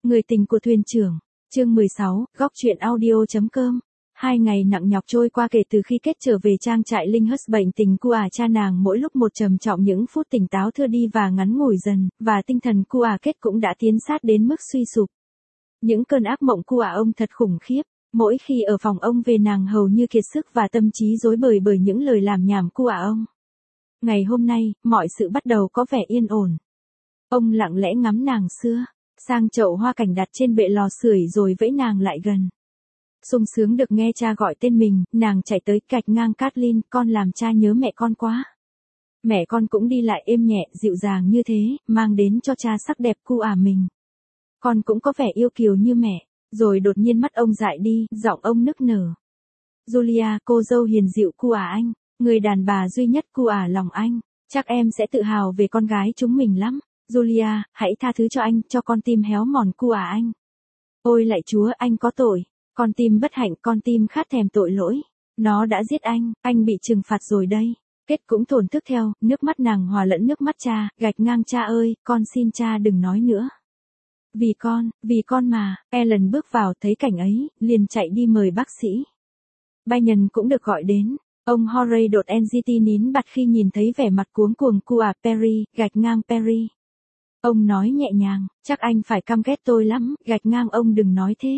Người tình của thuyền trưởng, chương 16, góc truyện audio.com. 2 ngày nặng nhọc trôi qua kể từ khi Kết trở về trang trại Linh Hus. Bệnh tình của cha nàng mỗi lúc một trầm trọng, những phút tỉnh táo thưa đi và ngắn ngủi dần, và tinh thần của Kết cũng đã tiến sát đến mức suy sụp. Những cơn ác mộng của ông thật khủng khiếp. Mỗi khi ở phòng ông về, nàng hầu như kiệt sức và tâm trí rối bời bởi những lời làm nhảm của ông. Ngày hôm nay, mọi sự bắt đầu có vẻ yên ổn. Ông lặng lẽ ngắm nàng xưa, sang chậu hoa cảnh đặt trên bệ lò sưởi rồi vẫy nàng lại gần. Sung sướng được nghe cha gọi tên mình, nàng chạy tới cạch ngang Kathleen, con làm cha nhớ mẹ con quá. Mẹ con cũng đi lại êm nhẹ, dịu dàng như thế, mang đến cho cha sắc đẹp của mình. Con cũng có vẻ yêu kiều như mẹ. Rồi đột nhiên mắt ông dại đi, giọng ông nức nở. Julia, cô dâu hiền dịu của anh, người đàn bà duy nhất của lòng anh, chắc em sẽ tự hào về con gái chúng mình lắm. Julia, hãy tha thứ cho anh, cho con tim héo mòn của anh. Ôi lạy Chúa, anh có tội. Con tim bất hạnh, con tim khát thèm tội lỗi. Nó đã giết anh bị trừng phạt rồi đây. Kết cũng thổn thức theo, nước mắt nàng hòa lẫn nước mắt cha, gạch ngang cha ơi, con xin cha đừng nói nữa. Vì con mà. Ellen bước vào thấy cảnh ấy, liền chạy đi mời bác sĩ. Bayern cũng được gọi đến. Ông Horay đột NGT nín bặt khi nhìn thấy vẻ mặt cuống cuồng của Perry, gạch ngang Perry. Ông nói nhẹ nhàng, chắc anh phải căm ghét tôi lắm, gạch ngang ông đừng nói thế.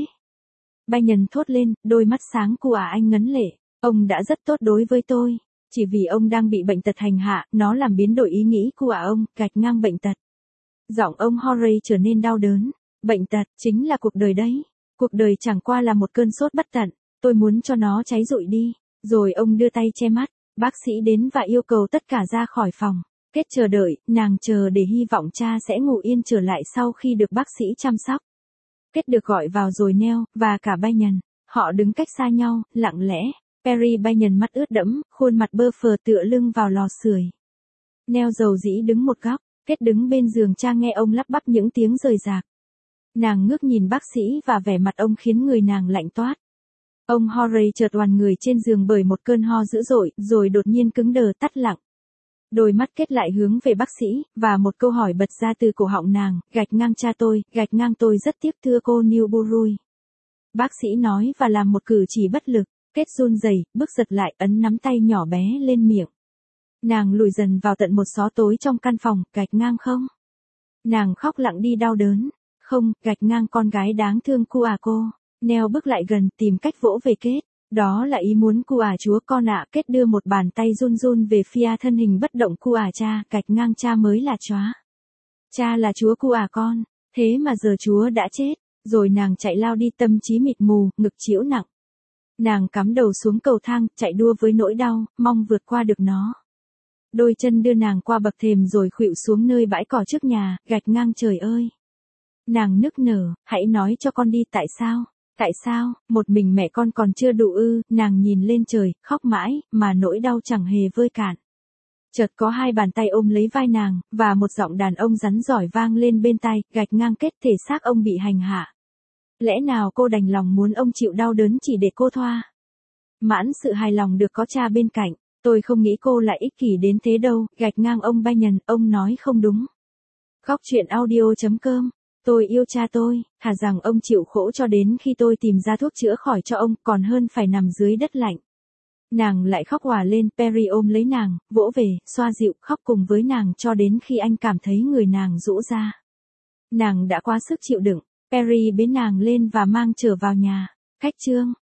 Bayern thốt lên, đôi mắt sáng của anh ngấn lệ. Ông đã rất tốt đối với tôi. Chỉ vì ông đang bị bệnh tật hành hạ, nó làm biến đổi ý nghĩ của ông, gạch ngang bệnh tật. Giọng ông Horay trở nên đau đớn. Bệnh tật, chính là cuộc đời đấy. Cuộc đời chẳng qua là một cơn sốt bất tận. Tôi muốn cho nó cháy rụi đi. Rồi ông đưa tay che mắt. Bác sĩ đến và yêu cầu tất cả ra khỏi phòng. Kết chờ đợi, nàng chờ để hy vọng cha sẽ ngủ yên trở lại sau khi được bác sĩ chăm sóc. Kết được gọi vào rồi Nell, và cả Bayern. Họ đứng cách xa nhau, lặng lẽ. Perry Bayern mắt ướt đẫm, khuôn mặt bơ phờ tựa lưng vào lò sưởi. Nell dầu dĩ đứng một góc. Kết đứng bên giường cha nghe ông lắp bắp những tiếng rời rạc. Nàng ngước nhìn bác sĩ và vẻ mặt ông khiến người nàng lạnh toát. Ông Horay chợt oằn người trên giường bởi một cơn ho dữ dội, rồi đột nhiên cứng đờ tắt lặng. Đôi mắt Kết lại hướng về bác sĩ, và một câu hỏi bật ra từ cổ họng nàng, gạch ngang cha tôi, gạch ngang tôi rất tiếc thưa cô Newbury. Bác sĩ nói và làm một cử chỉ bất lực. Kết run rẩy, bước giật lại, ấn nắm tay nhỏ bé lên miệng. Nàng lùi dần vào tận một xó tối trong căn phòng, gạch ngang không? Nàng khóc lặng đi đau đớn. Không, gạch ngang con gái đáng thương của cô. Nell bước lại gần, tìm cách vỗ về Kết. Đó là ý muốn của Chúa con ạ. Kết đưa một bàn tay run run về phía thân hình bất động của cha, gạch ngang cha mới là Chúa. Cha là Chúa của con. Thế mà giờ Chúa đã chết. Rồi nàng chạy lao đi, tâm trí mịt mù, ngực chịu nặng. Nàng cắm đầu xuống cầu thang, chạy đua với nỗi đau, mong vượt qua được nó. Đôi chân đưa nàng qua bậc thềm rồi khuỵu xuống nơi bãi cỏ trước nhà, gạch ngang trời ơi. Nàng nức nở, hãy nói cho con đi tại sao, một mình mẹ con còn chưa đủ ư, nàng nhìn lên trời, khóc mãi, mà nỗi đau chẳng hề vơi cạn. Chợt có hai bàn tay ôm lấy vai nàng, và một giọng đàn ông rắn giỏi vang lên bên tai, gạch ngang Kết thể xác ông bị hành hạ. Lẽ nào cô đành lòng muốn ông chịu đau đớn chỉ để cô thoa? Mãn sự hài lòng được có cha bên cạnh. Tôi không nghĩ cô lại ích kỷ đến thế đâu, gạch ngang ông Bayern, ông nói không đúng. Góc truyện audio.com. Tôi yêu cha tôi, thà rằng ông chịu khổ cho đến khi tôi tìm ra thuốc chữa khỏi cho ông, còn hơn phải nằm dưới đất lạnh. Nàng lại khóc òa lên, Perry ôm lấy nàng, vỗ về, xoa dịu, khóc cùng với nàng cho đến khi anh cảm thấy người nàng rũ ra. Nàng đã quá sức chịu đựng, Perry bế nàng lên và mang trở vào nhà. Khách chương.